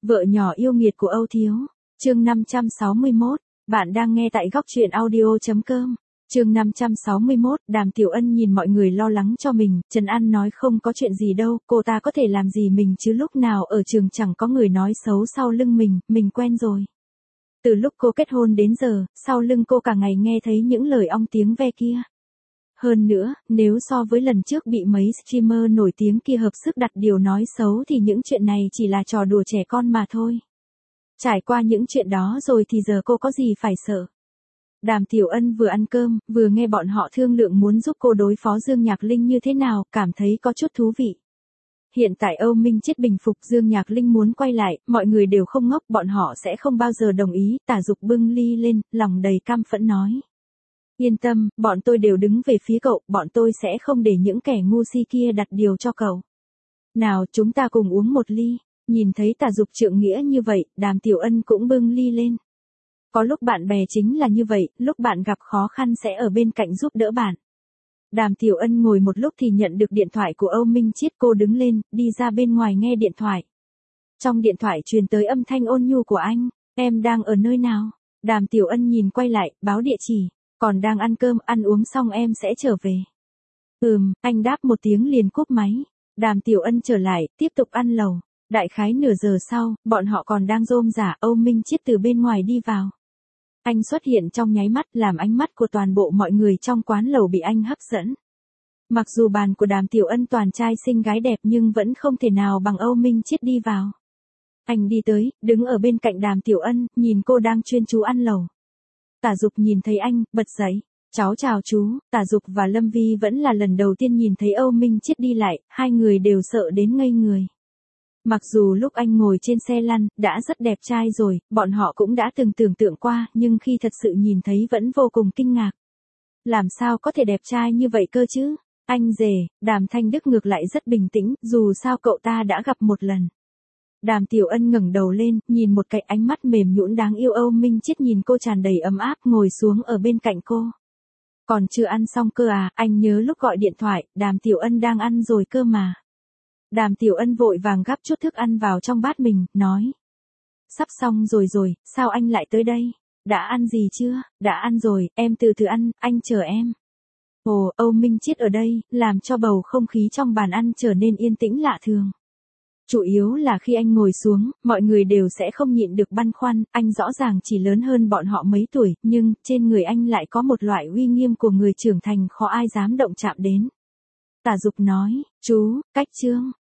Vợ nhỏ yêu nghiệt của Âu Thiếu. Chương 561. Bạn đang nghe tại góc truyện audio.com. Chương 561. Đàm Tiểu Ân nhìn mọi người lo lắng cho mình, Trần An nói không có chuyện gì đâu, cô ta có thể làm gì mình chứ, lúc nào ở trường chẳng có người nói xấu sau lưng mình quen rồi. Từ lúc cô kết hôn đến giờ, sau lưng cô cả ngày nghe thấy những lời ong tiếng ve kia. Hơn nữa, nếu so với lần trước bị mấy streamer nổi tiếng kia hợp sức đặt điều nói xấu thì những chuyện này chỉ là trò đùa trẻ con mà thôi. Trải qua những chuyện đó rồi thì giờ cô có gì phải sợ. Đàm Tiểu Ân vừa ăn cơm, vừa nghe bọn họ thương lượng muốn giúp cô đối phó Dương Nhạc Linh như thế nào, cảm thấy có chút thú vị. Hiện tại Âu Minh Chiết bình phục, Dương Nhạc Linh muốn quay lại, mọi người đều không ngốc, bọn họ sẽ không bao giờ đồng ý. Tả Dục bưng ly lên, lòng đầy căm phẫn nói. Yên tâm, bọn tôi đều đứng về phía cậu, bọn tôi sẽ không để những kẻ ngu si kia đặt điều cho cậu. Nào, chúng ta cùng uống một ly. Nhìn thấy Tả Dục trượng nghĩa như vậy, Đàm Tiểu Ân cũng bưng ly lên. Có lúc bạn bè chính là như vậy, lúc bạn gặp khó khăn sẽ ở bên cạnh giúp đỡ bạn. Đàm Tiểu Ân ngồi một lúc thì nhận được điện thoại của Âu Minh Chiết, cô đứng lên, đi ra bên ngoài nghe điện thoại. Trong điện thoại truyền tới âm thanh ôn nhu của anh, em đang ở nơi nào? Đàm Tiểu Ân nhìn quay lại, báo địa chỉ, còn đang ăn cơm, ăn uống xong em sẽ trở về. Anh đáp một tiếng liền cúp máy. Đàm Tiểu Ân trở lại, tiếp tục ăn lẩu. Đại khái nửa giờ sau, bọn họ còn đang rôm rả, Âu Minh Chiết từ bên ngoài đi vào. Anh xuất hiện trong nháy mắt làm ánh mắt của toàn bộ mọi người trong quán lẩu bị anh hấp dẫn. Mặc dù bàn của Đàm Tiểu Ân toàn trai xinh gái đẹp nhưng vẫn không thể nào bằng Âu Minh Chiết đi vào. Anh đi tới, đứng ở bên cạnh Đàm Tiểu Ân, nhìn cô đang chuyên chú ăn lẩu. Tả Dục nhìn thấy anh, bật dậy. Cháu chào chú. Tả Dục và Lâm Vi vẫn là lần đầu tiên nhìn thấy Âu Minh Chiết đi lại, hai người đều sợ đến ngây người. Mặc dù lúc anh ngồi trên xe lăn, đã rất đẹp trai rồi, bọn họ cũng đã từng tưởng tượng qua, nhưng khi thật sự nhìn thấy vẫn vô cùng kinh ngạc. Làm sao có thể đẹp trai như vậy cơ chứ? Anh rể, Đàm Thanh Đức ngược lại rất bình tĩnh, dù sao cậu ta đã gặp một lần. Đàm Tiểu Ân ngẩng đầu lên, nhìn một cái ánh mắt mềm nhũn đáng yêu. Âu Minh Chiết nhìn cô tràn đầy ấm áp, ngồi xuống ở bên cạnh cô. Còn chưa ăn xong cơ à, anh nhớ lúc gọi điện thoại, Đàm Tiểu Ân đang ăn rồi cơ mà. Đàm Tiểu Ân vội vàng gắp chút thức ăn vào trong bát mình, nói. Sắp xong rồi, sao anh lại tới đây? Đã ăn gì chưa? Đã ăn rồi, em từ từ ăn, anh chờ em. Ồ, Âu Minh Chiết ở đây, làm cho bầu không khí trong bàn ăn trở nên yên tĩnh lạ thường. Chủ yếu là khi anh ngồi xuống, mọi người đều sẽ không nhịn được băn khoăn, anh rõ ràng chỉ lớn hơn bọn họ mấy tuổi, nhưng trên người anh lại có một loại uy nghiêm của người trưởng thành khó ai dám động chạm đến. Tả Dục nói, chú, cách trương,